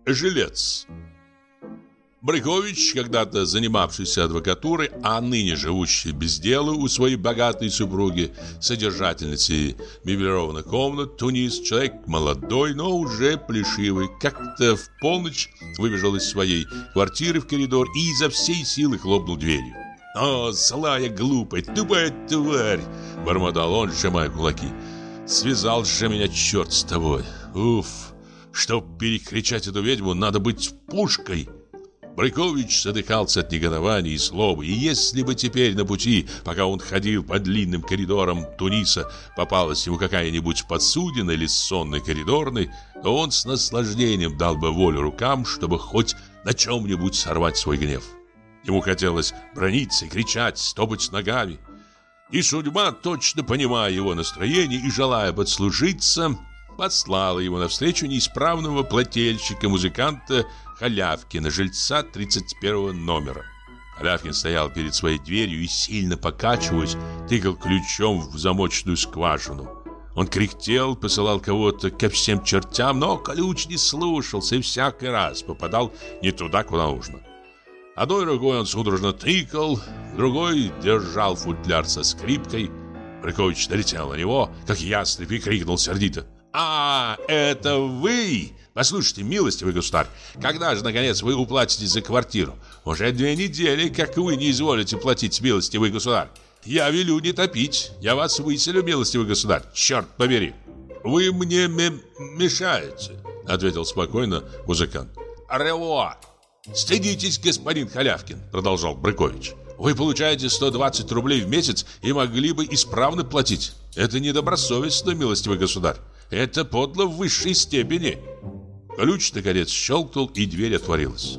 жилец. Брыкович, когда-то занимавшийся адвокатурой, а ныне живущий без дела у своей богатой супруги, содержательницы меблированных комнат, тунис, человек молодой, но уже плешивый, как-то в полночь выбежал из своей квартиры в коридор и изо всей силы хлопнул дверью. «О, злая, глупая, тупая тварь!» — бормотал он, сжимая кулаки. «Связал же меня черт с тобой! Уф! Чтоб перекричать эту ведьму, надо быть пушкой!» Брыкович задыхался от негодования и злобы, и если бы теперь на пути, пока он ходил по длинным коридорам Туниса, попалась ему какая-нибудь посудина или сонный коридорный, то он с наслаждением дал бы волю рукам, чтобы хоть на чем-нибудь сорвать свой гнев. Ему хотелось браниться, кричать, топать ногами. И судьба, точно понимая его настроение и желая подслужиться, послала ему навстречу неисправного плательщика-музыканта Халявкина, жильца 31 номера. Халявкин стоял перед своей дверью и, сильно покачиваясь, тыкал ключом в замочную скважину. Он кряхтел, посылал кого-то ко всем чертям, но ключ не слушался и всякий раз попадал не туда, куда нужно. Одной рукой он судорожно тыкал, другой держал футляр со скрипкой. Брыкович налетел на него, как ястреб, и крикнул сердито: «А, это вы? Послушайте, милостивый государь, когда же, наконец, вы уплатите за квартиру? Уже 2 недели, как вы не изволите платить, милостивый государь. Я велю не топить, я вас выселю, милостивый государь, черт побери!» «Вы мне мешаете», — ответил спокойно музыкант. «Рево! Стыдитесь, господин Халявкин», — продолжал Брыкович. «Вы получаете 120 рублей в месяц и могли бы исправно платить. Это недобросовестно, милостивый государь. Это подло в высшей степени». Ключ, наконец, щелкнул, и дверь отворилась.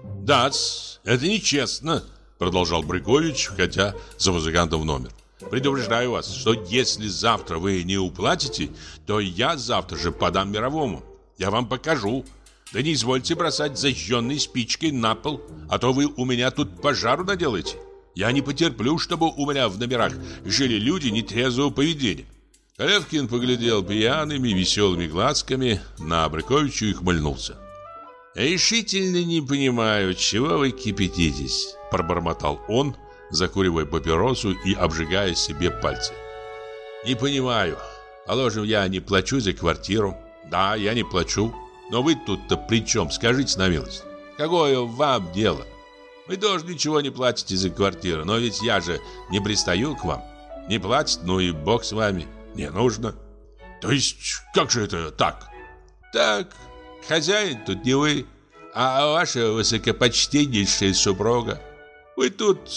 «Да-с, это нечестно», — продолжал Брыкович, входя за музыкантом в номер. «Предупреждаю вас, что если завтра вы не уплатите, то я завтра же подам мировому. Я вам покажу. Да не извольте бросать зажженной спичкой на пол, а то вы у меня тут пожару наделаете. Я не потерплю, чтобы у меня в номерах жили люди нетрезвого поведения». Халявкин поглядел пьяными, веселыми глазками на Брыковича и хмыльнулся. «Решительно не понимаю, чего вы кипятитесь», — пробормотал он, закуривая папиросу и обжигая себе пальцы. «Не понимаю. Положим, я не плачу за квартиру. Да, я не плачу. Но вы тут-то при чем, скажите на милость? Какое вам дело? Вы тоже ничего не платите за квартиру, но ведь я же не пристаю к вам. Не платит, ну и бог с вами. Не нужно». «То есть, как же это так?» «Так, хозяин тут не вы, а ваша высокопочтеннейшая супруга. Вы тут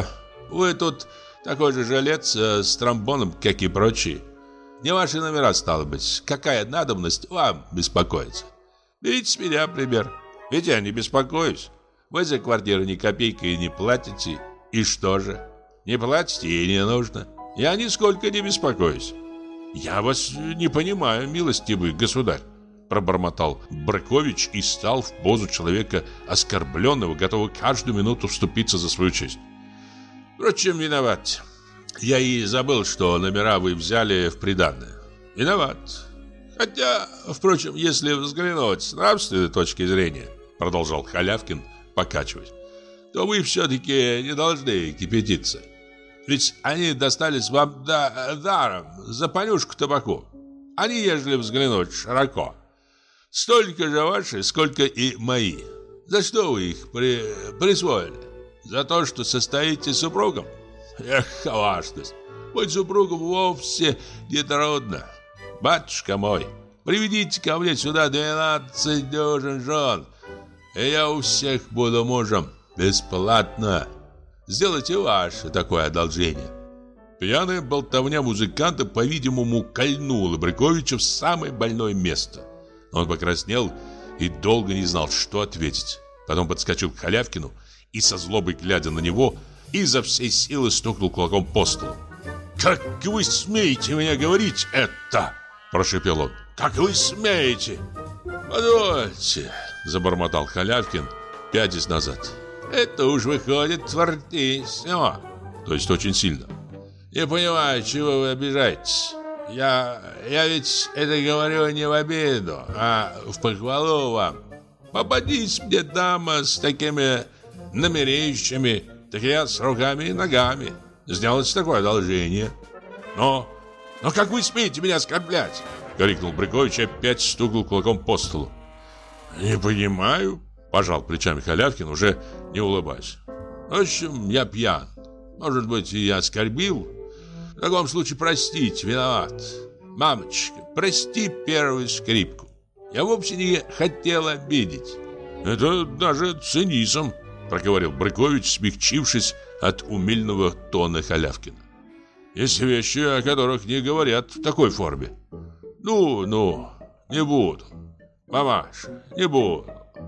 такой же жилец с тромбоном, как и прочие. Не ваши номера, стало быть. Какая надобность вам беспокоиться? Берите с меня пример. Ведь я не беспокоюсь. Вы за квартиру ни копейки не платите. И что же? Не платите, и не нужно. Я нисколько не беспокоюсь». «Я вас не понимаю, милостивый государь», — пробормотал Брыкович и стал в позу человека оскорбленного, готового каждую минуту вступиться за свою честь. «Впрочем, виноват. Я и забыл, что номера вы взяли в приданое. Виноват. Хотя, впрочем, если взглянуть с нравственной точки зрения, продолжал Халявкин, покачиваясь, то вы все-таки не должны кипятиться. Ведь они достались вам даром, за понюшку табаку. Они, ежели взглянуть широко, столько же ваши, сколько и мои. За что вы их присвоили? За то, что состоите супругом? Эх, важность. Быть супругом вовсе не трудно. Батюшка мой, приведите ко мне сюда 12 дюжин жен, и я у всех буду мужем бесплатно. Сделайте ваше такое одолжение». Пьяная болтовня музыканта, по-видимому, кольнула Брыковича в самое больное место. Он покраснел и долго не знал, что ответить. Потом подскочил к Халявкину и, со злобой глядя на него, изо всей силы стукнул кулаком по столу. «Как вы смеете мне говорить это?» – прошепел он. «Как вы смеете?» «Позвольте», – забормотал Халявкин, пятясь назад. «Это уж выходит фортиссимо». То есть очень сильно. «Не понимаю, чего вы обижаетесь. Я ведь это говорю не в обиду, а в похвалу вам. Попадись мне дама с такими намерениями, так я с руками и ногами сделать такое одолжение. Но как вы смеете меня оскорблять? Крикнул Брюкович и опять стукнул кулаком по столу. Не понимаю, пожал плечами Халявкин, уже не улыбаясь. В общем, я пьян. Может быть, и я оскорбил. В таком случае простите, виноват. Мамочка, прости первую скрипку. Я вовсе не хотел обидеть. Это даже цинизм, проговорил Брюкович, смягчившись от умильного тона Халявкина. Есть вещи, о которых не говорят в такой форме. Ну, не буду. Мамаша, не буду.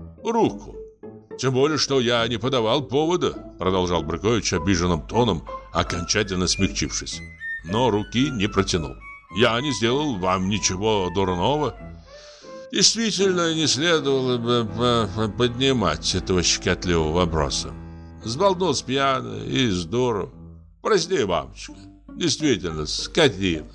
Руку. Тем более, что я не подавал повода, продолжал Брюкович обиженным тоном, окончательно смягчившись. Но руки не протянул. Я не сделал вам ничего дурного. Действительно, не следовало бы поднимать этого щекотливого вопроса. Сболтнулся пьяно и здорово. Прости, мамочка. Действительно, скотина.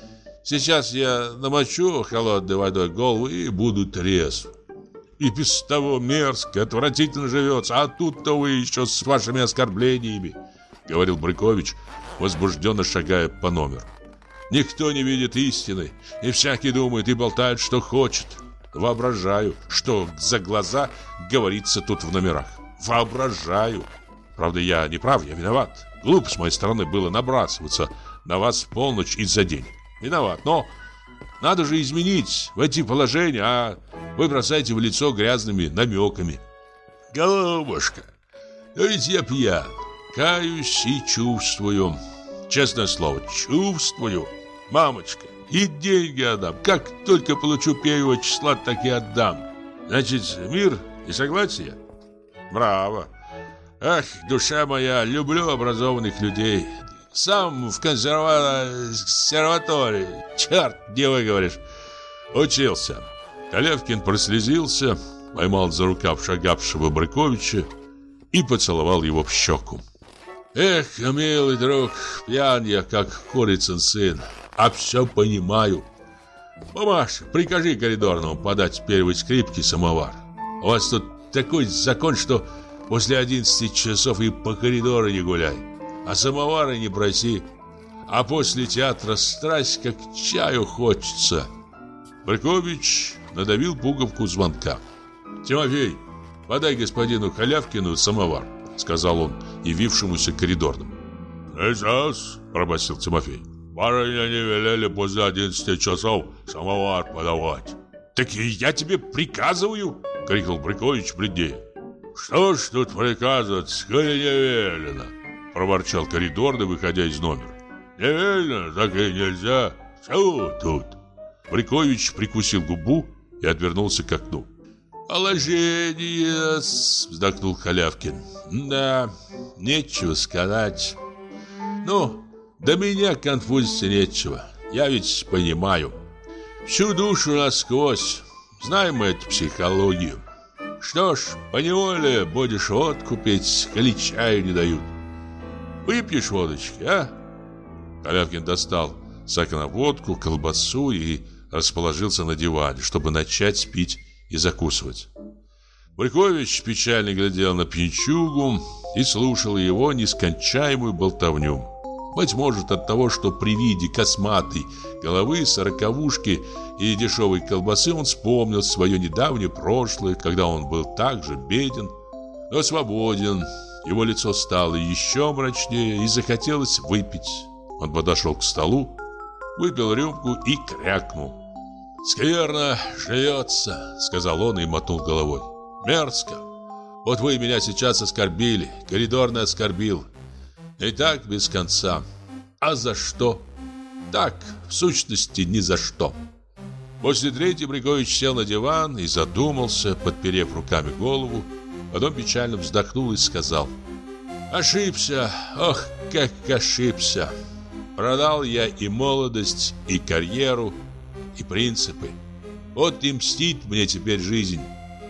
Сейчас я намочу холодной водой голову и буду трезв. И без того мерзко, отвратительно живется. А тут-то вы еще с вашими оскорблениями, говорил Брюкович, возбужденно шагая по номеру. Никто не видит истины, и всякий думает и болтает, что хочет. Воображаю, что за глаза говорится тут в номерах. Воображаю. Правда, я не прав, я виноват. Глупо с моей стороны было набрасываться на вас в полночь и за день. Виноват, но надо же изменить, войти в положение, а вы бросаете в лицо грязными намеками. Голубушка, но ведь я пьян, каюсь и чувствую. Честное слово, чувствую. Мамочка, и деньги отдам. Как только получу первого числа, так и отдам. Значит, мир и согласие? Браво. Ах, душа моя, люблю образованных людей. Сам в консерватории, черт, где вы говоришь, учился. Халявкин прослезился, поймал за рукав шагавшего Брюковича и поцеловал его в щеку. Эх, милый друг, пьян я, как курицын сын, а все понимаю. Мамаша, прикажи коридорному подать первой скрипке самовар. У вас тут такой закон, что после 11 часов и по коридору не гуляй. А самовара не проси. А после театра страсть, как чаю хочется. Брюкович надавил пуговку звонка. Тимофей, подай господину Халявкину самовар, сказал он явившемуся коридорному. Сейчас, пробасил Тимофей. Барыня не велели после 11 часов самовар подавать. Так и я тебе приказываю, крикнул Брюкович бледнее. Что ж тут приказывать, коли не велено? Проворчал коридорный, выходя из номера. Не велено, так и нельзя. Что тут? Брюкович прикусил губу и отвернулся к окну. «Положение!» — вздохнул Халявкин. «Да, нечего сказать. Ну, до меня конфузиться нечего. Я ведь понимаю. Всю душу насквозь. Знаем мы эту психологию. Что ж, поневоле будешь водку пить, коли чаю не дают. Выпьешь водочки, а?» Халявкин достал с окна водку, колбасу и расположился на диване, чтобы начать пить и закусывать. Брюкович печально глядел на пьянчугу и слушал его нескончаемую болтовню. Быть может, от того, что при виде косматой головы, сороковушки и дешевой колбасы он вспомнил свое недавнее прошлое, когда он был так же беден, но свободен. Его лицо стало еще мрачнее и захотелось выпить. Он подошел к столу, выпил рюмку и крякнул. «Скверно живется», — сказал он и мотнул головой. «Мерзко. Вот вы меня сейчас оскорбили, коридорный оскорбил. И так без конца. А за что? Так, в сущности, ни за что». После третьей Брюкович сел на диван и задумался, подперев руками голову. Потом печально вздохнул и сказал: «Ошибся, ох, как ошибся. Продал я и молодость, и карьеру, и принципы. Вот и мстит мне теперь жизнь.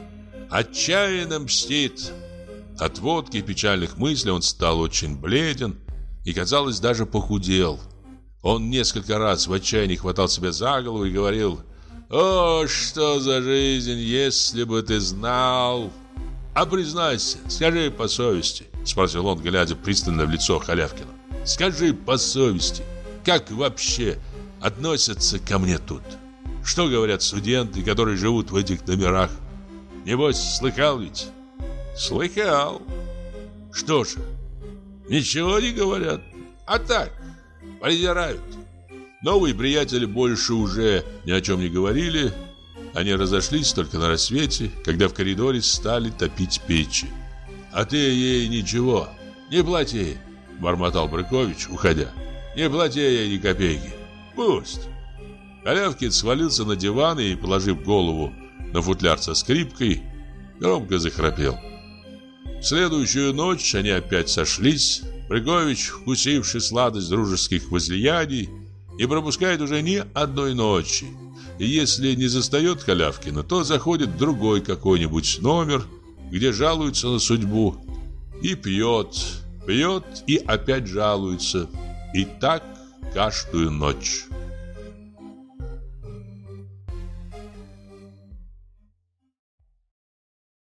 Отчаянно мстит». От водки и печальных мыслей он стал очень бледен и, казалось, даже похудел. Он несколько раз в отчаянии хватал себя за голову и говорил: О, что за жизнь, если бы ты знал. А признайся, скажи по совести, спросил он, глядя пристально в лицо Халявкина. Скажи по совести, как вообще относятся ко мне тут? Что говорят студенты, которые живут в этих номерах? Небось, слыхал ведь? Слыхал. Что же, ничего не говорят, а так, презирают. Новые приятели больше уже ни о чем не говорили. Они разошлись только на рассвете, когда в коридоре стали топить печи. «А ты ей ничего, не плати», — бормотал Брыкович, уходя. «Не плати ей ни копейки, пусть». Халявкин свалился на диван и, положив голову на футляр со скрипкой, громко захрапел. В следующую ночь они опять сошлись. Брыкович, вкусивший сладость дружеских возлияний, не пропускает уже ни одной ночи. И если не застает Халявкина, то заходит в другой какой-нибудь номер, где жалуется на судьбу, и пьет и опять жалуется. И так каждую ночь.